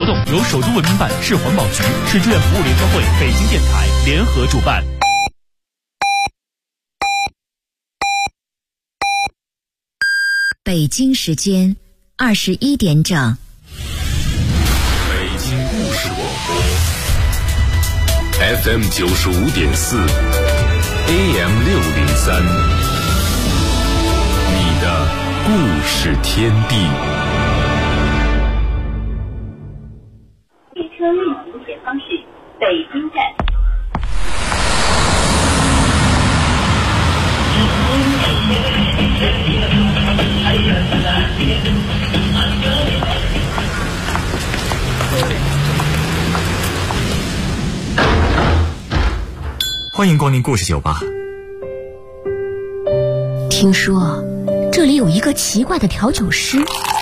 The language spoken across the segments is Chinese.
动由首都文明办、市环保局、市志愿服务联合会、北京电台联合主办。 北京时间21点整。 北京故事广播 FM 95.4 AM 603，你的故事天地。 列车运行前方是北京站。 欢迎光临故事酒吧。 听说这里有一个奇怪的调酒师，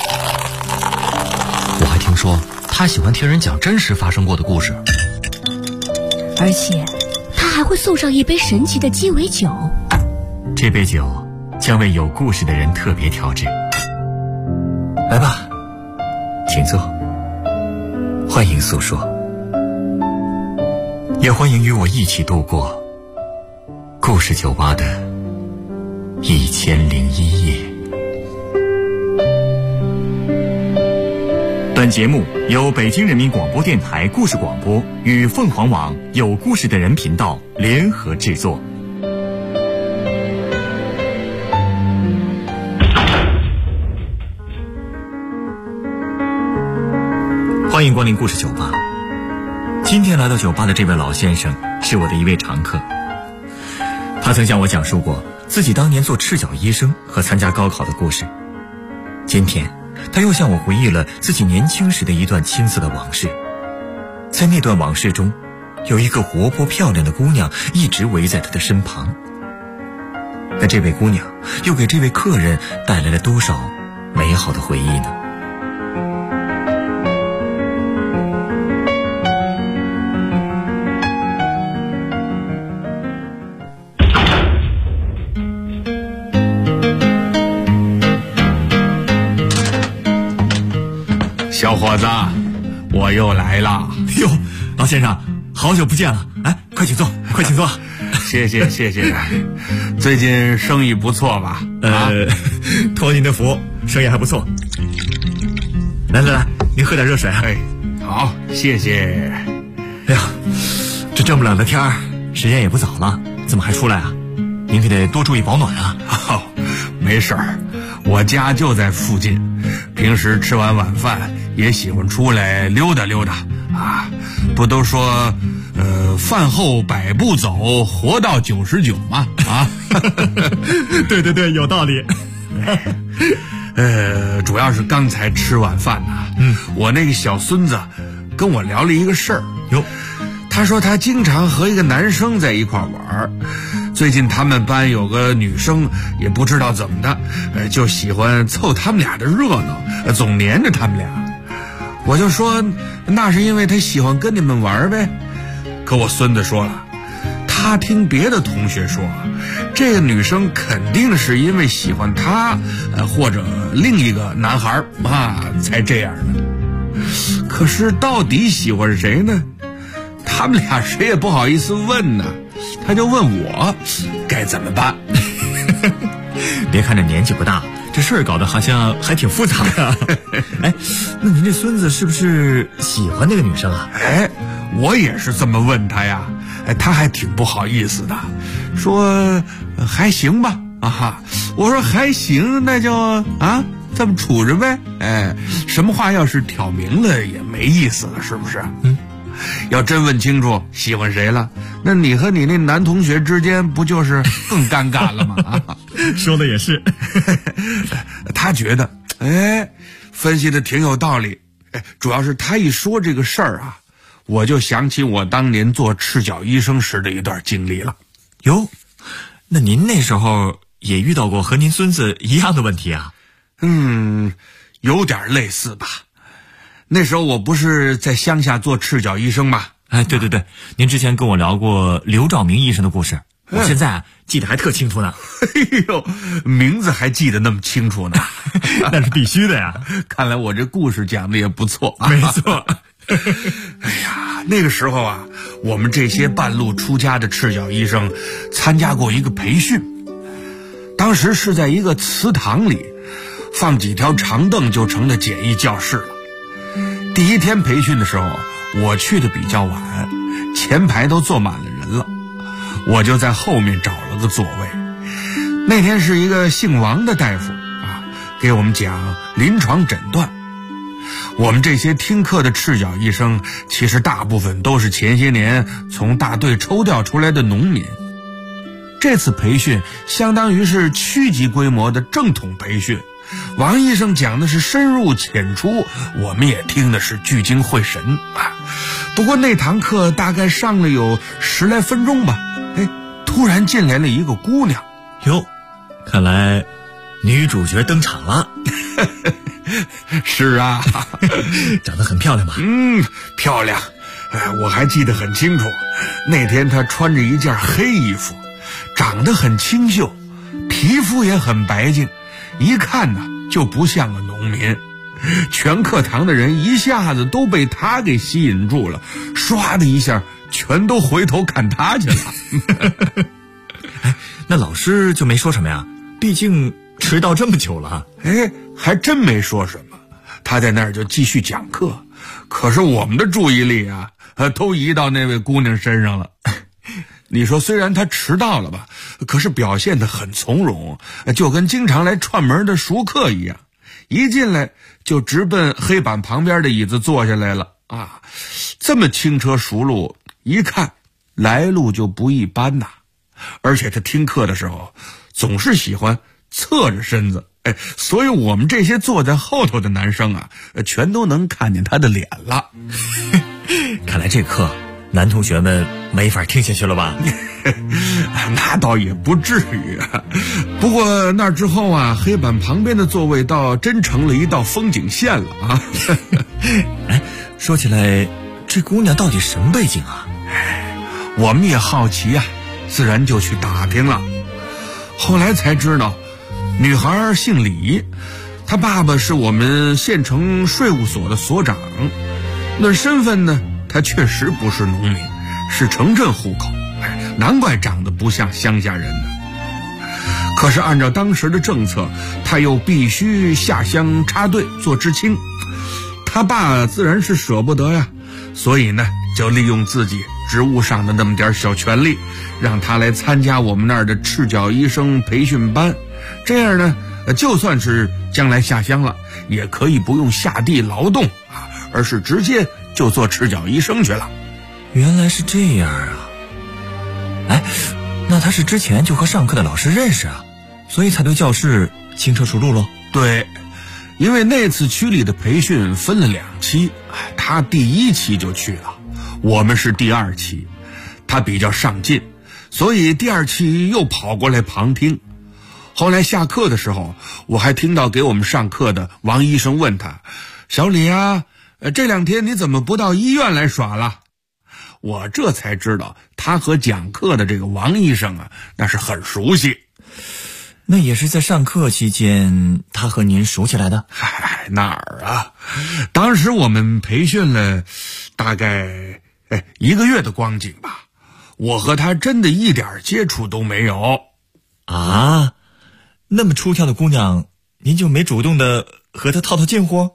我还听说他喜欢听人讲真实发生过的故事， 而且他还会送上一杯神奇的鸡尾酒。 这杯酒将为有故事的人特别调制。来吧，请坐，欢迎诉说，也欢迎与我一起度过故事酒吧的1001夜。本节目由北京人民广播电台故事广播与凤凰网有故事的人频道联合制作。欢迎光临故事酒吧。今天来到酒吧的这位老先生是我的一位常客，他曾向我讲述过自己当年做赤脚医生和参加高考的故事。今天他又向我回忆了自己年轻时的一段青涩的往事。在那段往事中，有一个活泼漂亮的姑娘一直围在他的身旁。那这位姑娘又给这位客人带来了多少美好的回忆呢？ 小伙子，我又来了。 哟，老先生，好久不见了！哎，快请坐，快请坐。 谢谢。最近生意不错吧？ 托您的福，生意还不错。来，您喝点热水啊。 哎，好，谢谢。 哎呀，这么冷的天儿，时间也不早了，怎么还出来啊？您可得多注意保暖啊。 哦，没事儿，我家就在附近，平时吃完晚饭也喜欢出来溜达溜达啊。不都说饭后100步走，活到99吗？啊， 对，有道理。 主要是刚才吃晚饭呢，我那个小孙子跟我聊了一个事儿。 哟， 他说他经常和一个男生在一块玩，最近他们班有个女生也不知道怎么的，就喜欢凑他们俩的热闹，总黏着他们俩。我就说那是因为他喜欢跟你们玩呗。可我孙子说了，他听别的同学说，这个女生肯定是因为喜欢他，或者另一个男孩啊，才这样的。可是到底喜欢谁呢？他们俩谁也不好意思问呢。他就问我该怎么办。 别看这年纪不大，这事儿搞得好像还挺复杂的。哎，那您这孙子是不是喜欢那个女生啊？ 哎，我也是这么问他呀。他还挺不好意思的，说还行吧。啊，我说还行，那就啊这么处着呗。哎，什么话要是挑明了也没意思了，是不是？要真问清楚喜欢谁了，那你和你那男同学之间不就是更尴尬了吗？啊， 说的也是。 他觉得分析的挺有道理。主要是他一说这个事儿啊，我就想起我当年做赤脚医生时的一段经历了。 哟，那您那时候也遇到过和您孙子一样的问题啊？ 有点类似吧。那时候我不是在乡下做赤脚医生吗？ 哎，对，您之前跟我聊过刘兆明医生的故事，我现在记得还特清楚呢。 哎呦，名字还记得那么清楚呢。 那是必须的呀。 看来我这故事讲的也不错。 没错。 哎呀，那个时候啊，我们这些半路出家的赤脚医生参加过一个培训，当时是在一个祠堂里，放几条长凳就成了简易教室了。第一天培训的时候，我去的比较晚，前排都坐满了人了，我就在后面找了个座位。那天是一个姓王的大夫啊，给我们讲临床诊断。我们这些听课的赤脚医生，其实大部分都是前些年从大队抽调出来的农民。这次培训相当于是区级规模的正统培训，王医生讲的是深入浅出，我们也听的是聚精会神啊。不过那堂课大概上了有10来分钟吧，突然进来了一个姑娘。 哟，看来女主角登场了。 是啊， 长得很漂亮吧？ 漂亮。我还记得很清楚，那天她穿着一件黑衣服，长得很清秀，皮肤也很白净，一看呢就不像个农民。全课堂的人一下子都被她给吸引住了，唰的一下全都回头看她去了。 那老师就没说什么呀？毕竟迟到这么久了。 还真没说什么，他在那儿就继续讲课。可是我们的注意力啊，都移到那位姑娘身上了。你说虽然她迟到了吧，可是表现得很从容，就跟经常来串门的熟客一样，一进来就直奔黑板旁边的椅子坐下来了啊！这么轻车熟路，一看来路就不一般呐。而且她听课的时候总是喜欢侧着身子，所以我们这些坐在后头的男生啊，全都能看见她的脸了。 看来这课男同学们没法听下去了吧？ 那倒也不至于啊。不过那之后啊，黑板旁边的座位倒真成了一道风景线了啊。 说起来，这姑娘到底什么背景啊？ 我们也好奇啊，自然就去打听了。后来才知道，女孩姓李，她爸爸是我们县城税务所的所长，那身份呢，她确实不是农民，是城镇户口，难怪长得不像乡下人呢。可是按照当时的政策，她又必须下乡插队做知青，她爸自然是舍不得呀，所以呢，就利用自己职务上的那么点小权利，让她来参加我们那儿的赤脚医生培训班。这样呢，就算是将来下乡了，也可以不用下地劳动啊，而是直接就做赤脚医生去了。 原来是这样啊！那他是之前就和上课的老师认识啊，所以才对教室轻车熟路咯。 对，因为那次区里的培训分了2期，他第1期就去了，我们是第2期。他比较上进，所以第2期又跑过来旁听。后来下课的时候，我还听到给我们上课的王医生问他：“小李啊，这2天你怎么不到医院来耍了？”我这才知道他和讲课的这个王医生啊，那是很熟悉。 那也是在上课期间他和您熟起来的？ 哪儿啊，当时我们培训了大概1个月的光景吧，我和他真的一点接触都没有。 啊，那么出挑的姑娘，您就没主动的和她套套近乎？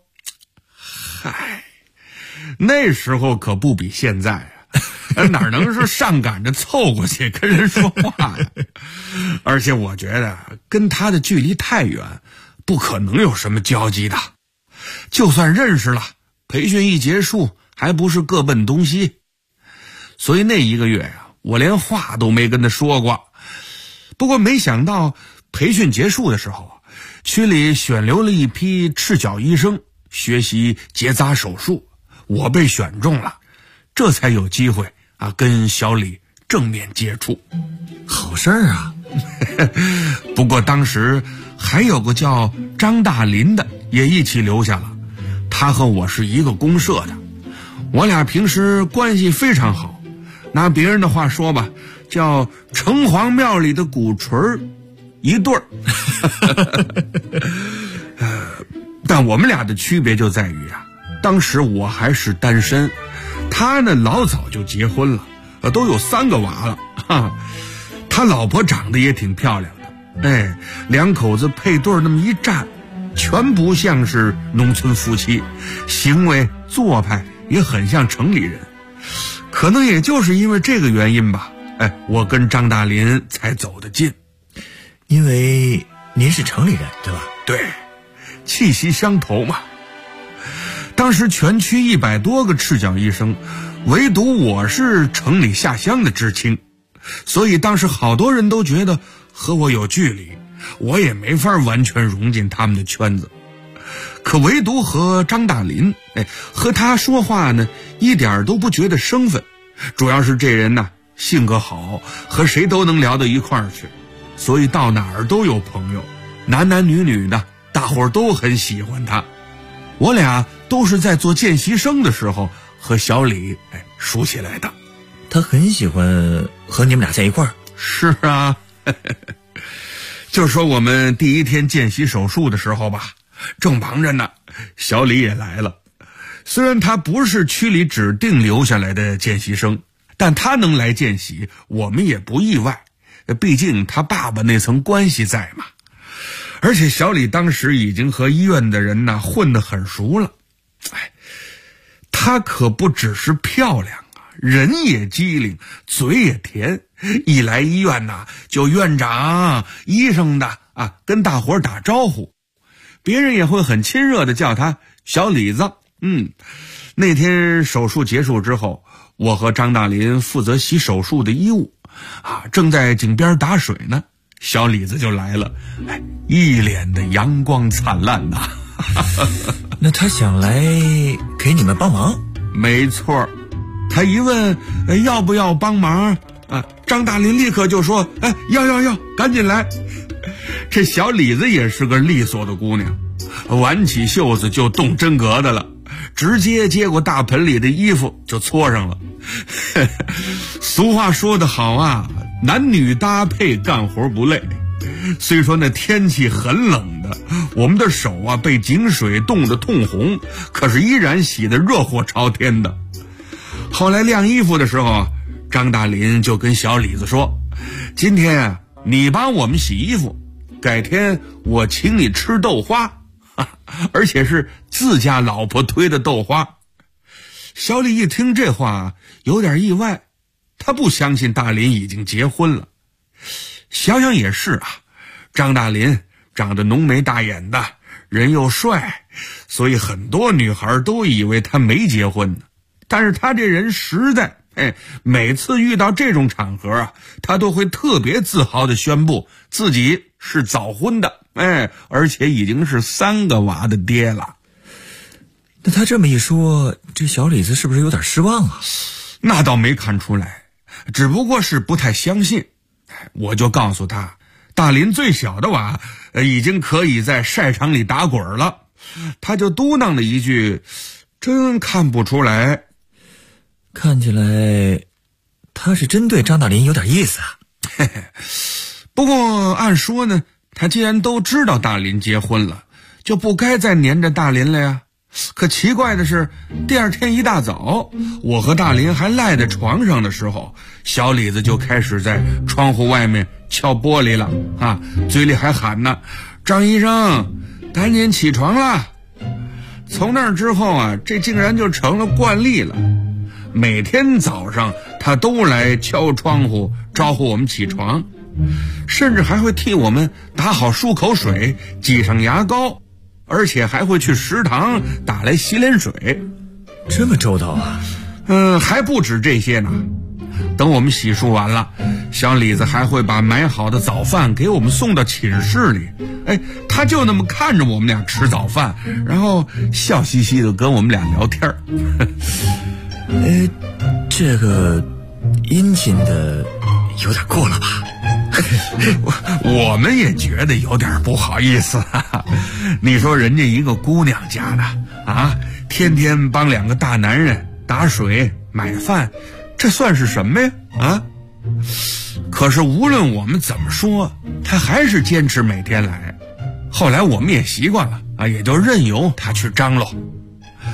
那时候可不比现在啊，哪能是上赶着凑过去跟人说话呀？而且我觉得跟他的距离太远，不可能有什么交集的。就算认识了，培训一结束，还不是各奔东西。所以那1个月呀，我连话都没跟他说过。不过没想到培训结束的时候，区里选留了一批赤脚医生学习结扎手术，我被选中了，这才有机会啊跟小李正面接触。 好事儿啊！ 不过当时还有个叫张大林的也一起留下了，他和我是一个公社的，我俩平时关系非常好，拿别人的话说吧，叫城隍庙里的鼓槌一对儿。但我们俩的区别就在于啊， 当时我还是单身，他呢老早就结婚了，都有3个娃了哈。他老婆长得也挺漂亮的，两口子配对那么一站，全不像是农村夫妻，行为做派也很像城里人。可能也就是因为这个原因吧，我跟张大林才走得近。 因为您是城里人，对吧？ 对，气息相投嘛。当时全区100多个赤脚医生，唯独我是城里下乡的知青，所以当时好多人都觉得和我有距离，我也没法完全融进他们的圈子。可唯独和张大林，和他说话呢，一点都不觉得生分，主要是这人呢，性格好，和谁都能聊到一块儿去，所以到哪儿都有朋友，男男女女的，大伙儿都很喜欢他。我俩都是在做见习生的时候和小李熟起来的。 他很喜欢和你们俩在一块儿。 是啊，就说我们第一天见习手术的时候吧，正忙着呢，小李也来了。虽然他不是区里指定留下来的见习生，但他能来见习，我们也不意外，毕竟他爸爸那层关系在嘛。而且小李当时已经和医院的人呢混得很熟了，他可不只是漂亮啊，人也机灵，嘴也甜。一来医院呢，就院长、医生的跟大伙儿打招呼，别人也会很亲热的叫他小李子。那天手术结束之后，我和张大林负责洗手术的衣物正在井边打水呢，小李子就来了，一脸的阳光灿烂呐。 那他想来给你们帮忙？ 没错，他一问要不要帮忙张大林立刻就说要，赶紧来。这小李子也是个利索的姑娘，挽起袖子就动真格的了，直接接过大盆里的衣服就搓上了。俗话说得好啊，男女搭配干活不累。虽说那天气很冷的，我们的手被井水冻得通红，可是依然洗得热火朝天的。后来晾衣服的时候，张大林就跟小李子说，今天你帮我们洗衣服，改天我请你吃豆花，而且是自家老婆推的豆花。小李一听这话有点意外，他不相信大林已经结婚了。想想也是张大林长得浓眉大眼的，人又帅，所以很多女孩都以为他没结婚呢。但是他这人实在，每次遇到这种场合他都会特别自豪地宣布自己是早婚的，而且已经是3个娃的爹了。 那他这么一说，这小李子是不是有点失望啊？ 那倒没看出来，只不过是不太相信。我就告诉他，大林最小的娃已经可以在晒场里打滚了，他就嘟囔了一句，真看不出来。 看起来他是真对张大林有点意思啊。 不过按说呢，他既然都知道大林结婚了，就不该再黏着大林了呀。可奇怪的是，第二天一大早，我和大林还赖在床上的时候，小李子就开始在窗户外面敲玻璃了嘴里还喊呢，张医生赶紧起床了。从那之后这竟然就成了惯例了，每天早上他都来敲窗户招呼我们起床，甚至还会替我们打好漱口水，挤上牙膏，而且还会去食堂打来洗脸水。 这么周到啊？ 还不止这些呢。等我们洗漱完了，小李子还会把买好的早饭给我们送到寝室里，他就那么看着我们俩吃早饭，然后笑嘻嘻的跟我们俩聊天。 这个殷勤的有点过了吧？ 我们也觉得有点不好意思。你说人家一个姑娘家的天天帮2个大男人打水买饭，这算是什么呀？可是无论我们怎么说，他还是坚持每天来。后来我们也习惯了也就任由他去张罗。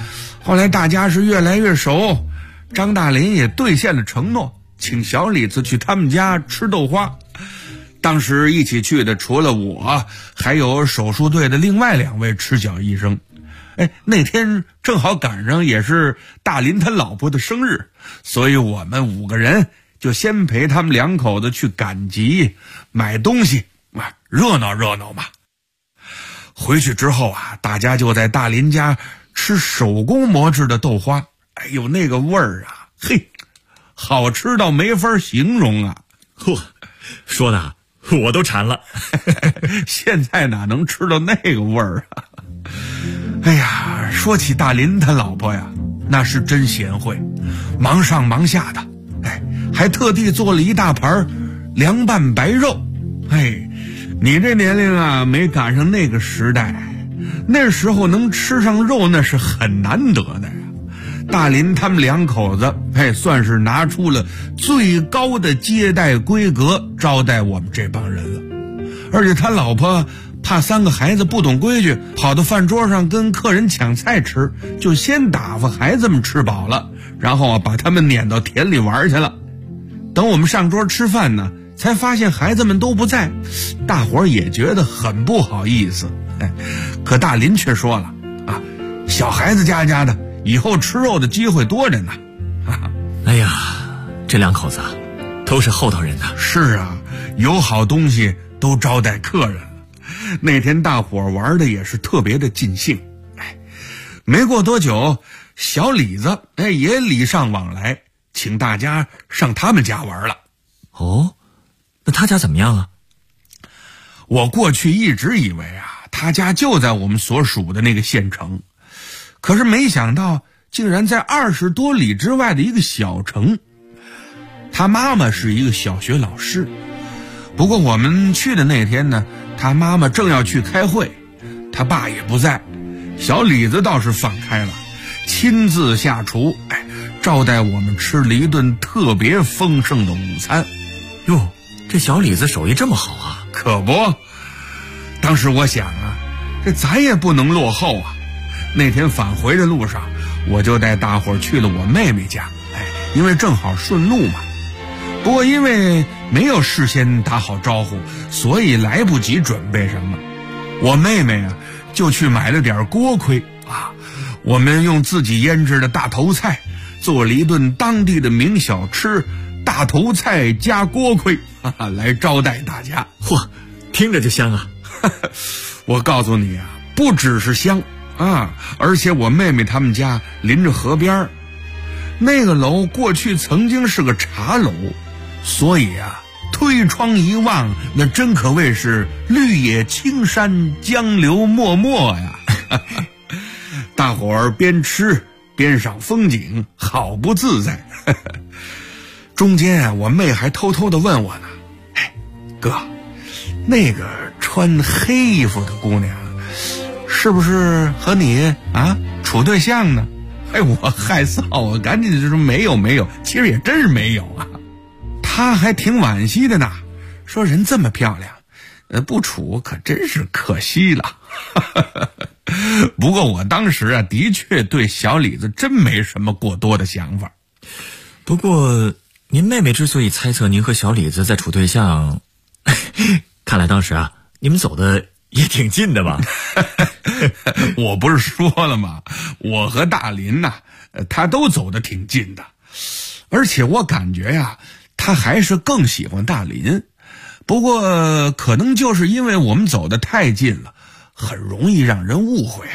后来大家是越来越熟，张大林也兑现了承诺，请小李子去他们家吃豆花。当时一起去的除了我，还有手术队的另外2位赤脚医生。那天正好赶上也是大林他老婆的生日，所以我们5个人就先陪他们2口子去赶集买东西，热闹热闹嘛。回去之后啊，大家就在大林家吃手工磨制的豆花。哎呦，那个味儿啊，嘿，好吃到没法形容啊！ 嚯，说的我都馋了。 现在哪能吃到那个味儿啊？哎呀，说起大林他老婆呀，那是真贤惠，忙上忙下的，还特地做了一大盘凉拌白肉。你这年龄啊，没赶上那个时代，那时候能吃上肉那是很难得的呀。大林他们2口子，算是拿出了最高的接待规格招待我们这帮人了。而且他老婆怕3个孩子不懂规矩，跑到饭桌上跟客人抢菜吃，就先打发孩子们吃饱了，然后把他们撵到田里玩去了。等我们上桌吃饭呢，才发现孩子们都不在，大伙儿也觉得很不好意思。可大林却说了小孩子家的，以后吃肉的机会多着呢。 哎呀，这2口子都是厚道人呐。 是啊，有好东西都招待客人。那天大伙儿玩的也是特别的尽兴。没过多久，小李子也礼尚往来，请大家上他们家玩了。 哦，那他家怎么样啊？ 我过去一直以为他家就在我们所属的那个县城，可是没想到竟然在20多里之外的一个小城。他妈妈是一个小学老师，不过我们去的那天呢，他妈妈正要去开会，他爸也不在。小李子倒是放开了，亲自下厨，招待我们吃了一顿特别丰盛的午餐。 哟，这小李子手艺这么好啊！ 可不，当时我想这咱也不能落后啊。那天返回的路上，我就带大伙儿去了我妹妹家，因为正好顺路嘛。不过因为没有事先打好招呼，所以来不及准备什么。我妹妹就去买了点锅盔我们用自己腌制的大头菜做了一顿当地的名小吃，大头菜加锅盔来招待大家。 嚯，听着就香啊！ 我告诉你不只是香而且我妹妹他们家临着河边，那个楼过去曾经是个茶楼，所以推窗一望，那真可谓是绿野青山，江流脉脉呀。大伙儿边吃边赏风景，好不自在。中间我妹还偷偷地问我呢，哥，那个穿黑衣服的姑娘是不是和你处对象呢？我害臊，我赶紧就说没有，其实也真是没有她还挺惋惜的呢，说人这么漂亮，不处可真是可惜了。不过我当时的确对小李子真没什么过多的想法。 不过您妹妹之所以猜测您和小李子在处对象，看来当时你们走的也挺近的吧？ 我不是说了吗？我和大林他都走得挺近的，而且我感觉他还是更喜欢大林。不过可能就是因为我们走得太近了，很容易让人误会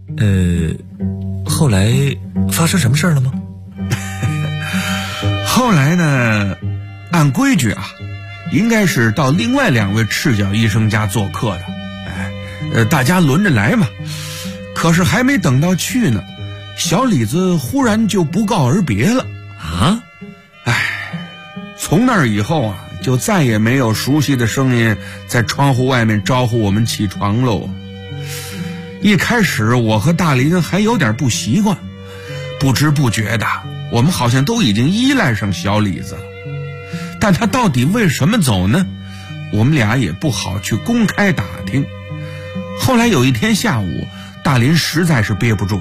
后来发生什么事了吗？ 后来呢，按规矩应该是到另外2位赤脚医生家做客的，大家轮着来嘛。可是还没等到去呢，小李子忽然就不告而别了从那儿以后就再也没有熟悉的声音在窗户外面招呼我们起床喽。一开始我和大林还有点不习惯，不知不觉的我们好像都已经依赖上小李子了。但他到底为什么走呢？我们俩也不好去公开打听。后来有一天下午，大林实在是憋不住了，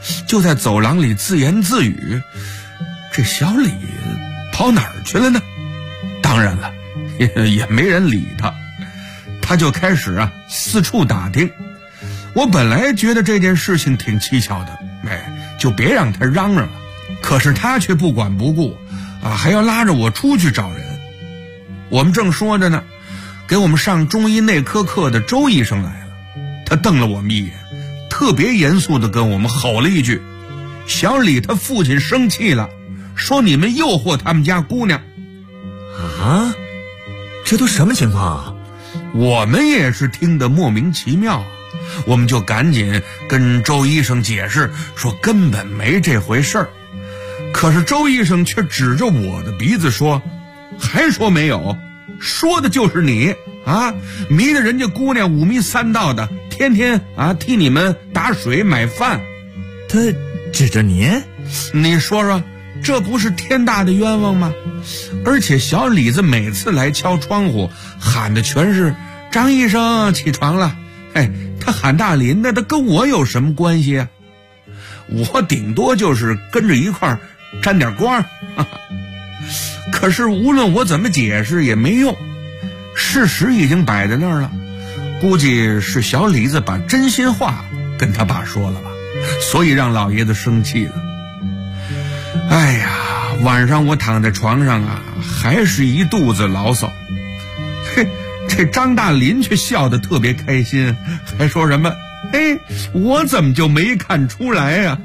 就在走廊里自言自语。这小李跑哪儿去了呢？当然了，也没人理他。他就开始四处打听。我本来觉得这件事情挺蹊跷的，就别让他嚷嚷了。可是他却不管不顾还要拉着我出去找人。我们正说着呢，给我们上中医内科课的周医生来了。他瞪了我们一眼，特别严肃地跟我们吼了一句：小李他父亲生气了，说你们诱惑他们家姑娘。 啊，这都什么情况啊？ 我们也是听得莫名其妙我们就赶紧跟周医生解释说根本没这回事儿。可是周医生却指着我的鼻子说：还说没有，说的就是你迷得人家姑娘5迷3道的，天天替你们打水买饭。 他指着您？ 你说说，这不是天大的冤枉吗？而且小李子每次来敲窗户喊的全是张医生起床了。他喊大林的，他跟我有什么关系我顶多就是跟着一块儿沾点光可是无论我怎么解释也没用，事实已经摆在那儿了。估计是小李子把真心话跟他爸说了吧，所以让老爷子生气了。哎呀，晚上我躺在床上还是一肚子牢骚。这张大林却笑得特别开心，还说什么我怎么就没看出来呀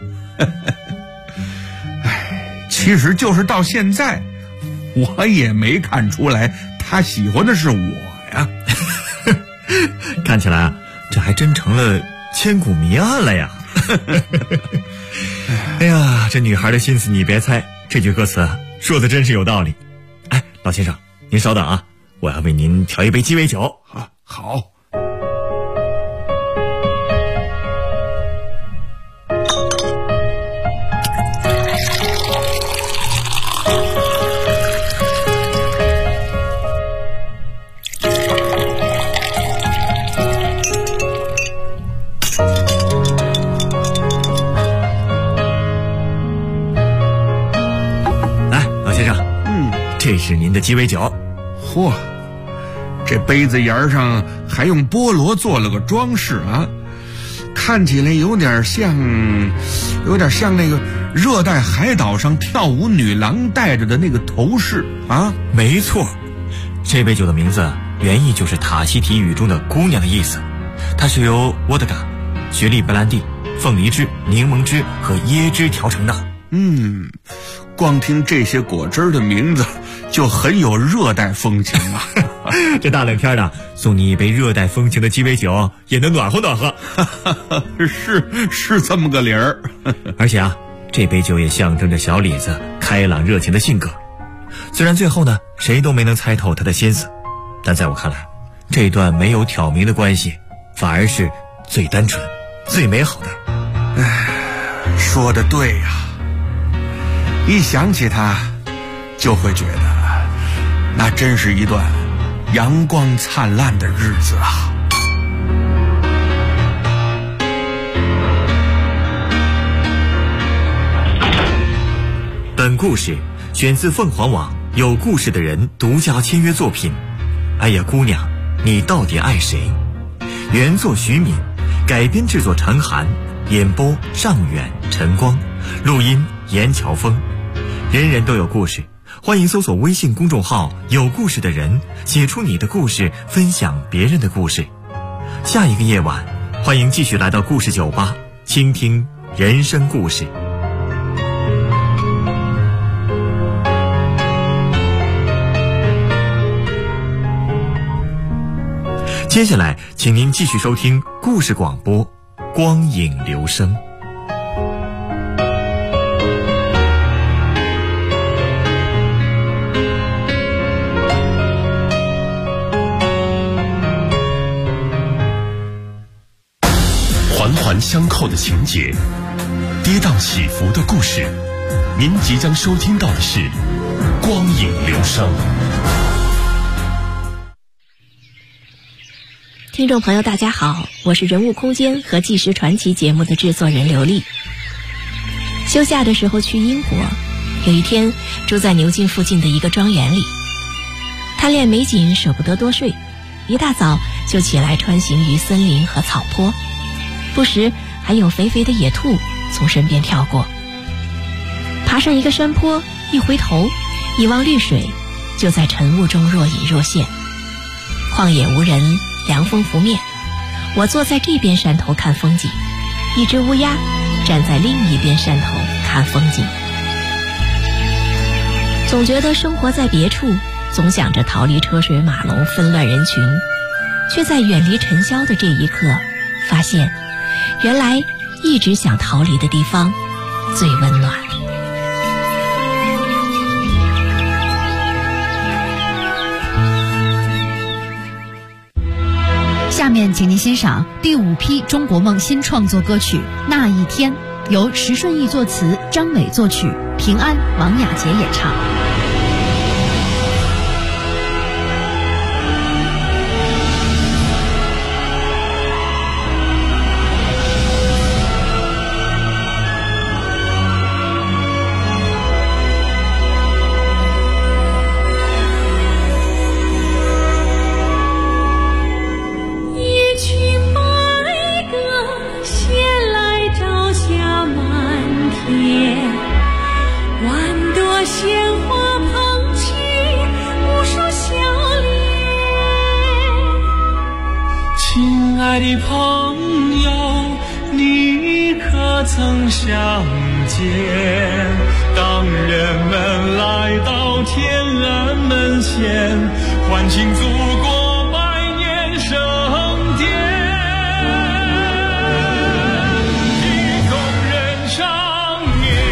其实就是到现在我也没看出来他喜欢的是我呀看起来这还真成了千古谜案了呀哎呀，这女孩的心思你别猜，这句歌词说的真是有道理。老先生您稍等我要为您调一杯鸡尾酒。 好。 来，老先生，这是您的鸡尾酒。 嚯，这杯子沿上还用菠萝做了个装饰看起来有点像那个热带海岛上跳舞女郎戴着的那个头饰没错，这杯酒的名字原意就是塔希提语中的姑娘的意思，它是由沃德嘎、雪莉白兰地、凤梨汁、柠檬汁和椰汁调成的。 光听这些果汁的名字就很有热带风情这大冷天的送你一杯热带风情的鸡尾酒也能暖和暖和是这么个理儿而且这杯酒也象征着小李子开朗热情的性格。虽然最后呢谁都没能猜透他的心思，但在我看来这段没有挑明的关系反而是最单纯最美好的。 说得对一想起他就会觉得那真是一段阳光灿烂的日子本故事选自凤凰网有故事的人独家签约作品。哎呀姑娘，你到底爱谁？原作徐敏，改编制作陈寒，演播尚远、陈光，录音严乔峰。人人都有故事，欢迎搜索微信公众号有故事的人，写出你的故事，分享别人的故事。下一个夜晚，欢迎继续来到故事酒吧，倾听人生故事。接下来请您继续收听故事广播光影留声。 环环相扣的情节，跌宕起伏的故事，您即将收听到的是光影留声。 听众朋友大家好，我是人物空间和纪实传奇节目的制作人刘丽。 休假的时候去英国，有一天住在牛津附近的一个庄园里，贪恋美景舍不得多睡，一大早就起来穿行于森林和草坡，不时还有肥肥的野兔从身边跳过。爬上一个山坡，一回头一望绿水，就在晨雾中若隐若现。旷野无人，凉风拂面，我坐在这边山头看风景，一只乌鸦站在另一边山头看风景。总觉得生活在别处，总想着逃离车水马龙纷乱人群，却在远离尘嚣的这一刻发现，原来一直想逃离的地方最温暖。 下面请您欣赏第5批中国梦新创作歌曲《那一天》，由石顺义作词，张伟作曲，平安、王雅洁演唱。 亲爱的朋友，你可曾想见，当人们来到天安门前，欢庆祖国百年盛典，一同人长眠。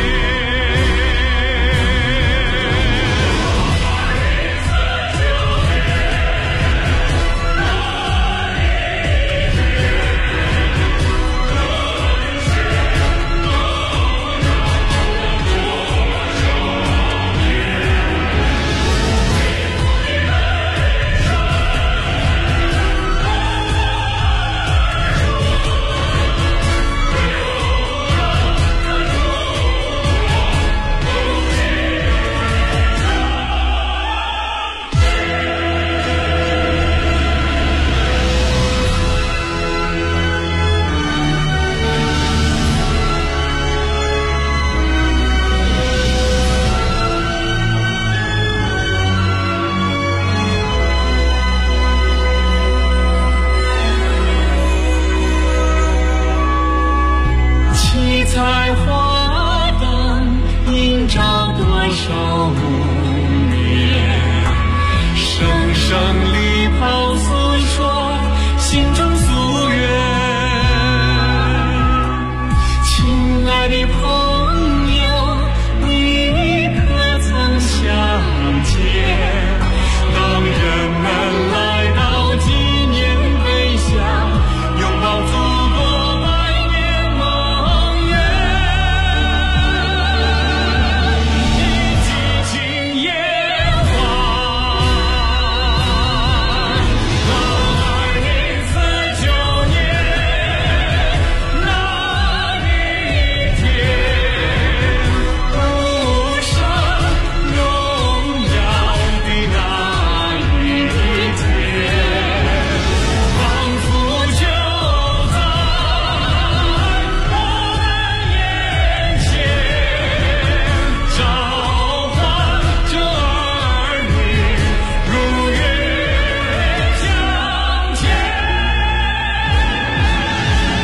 彩花灯映照多少梦。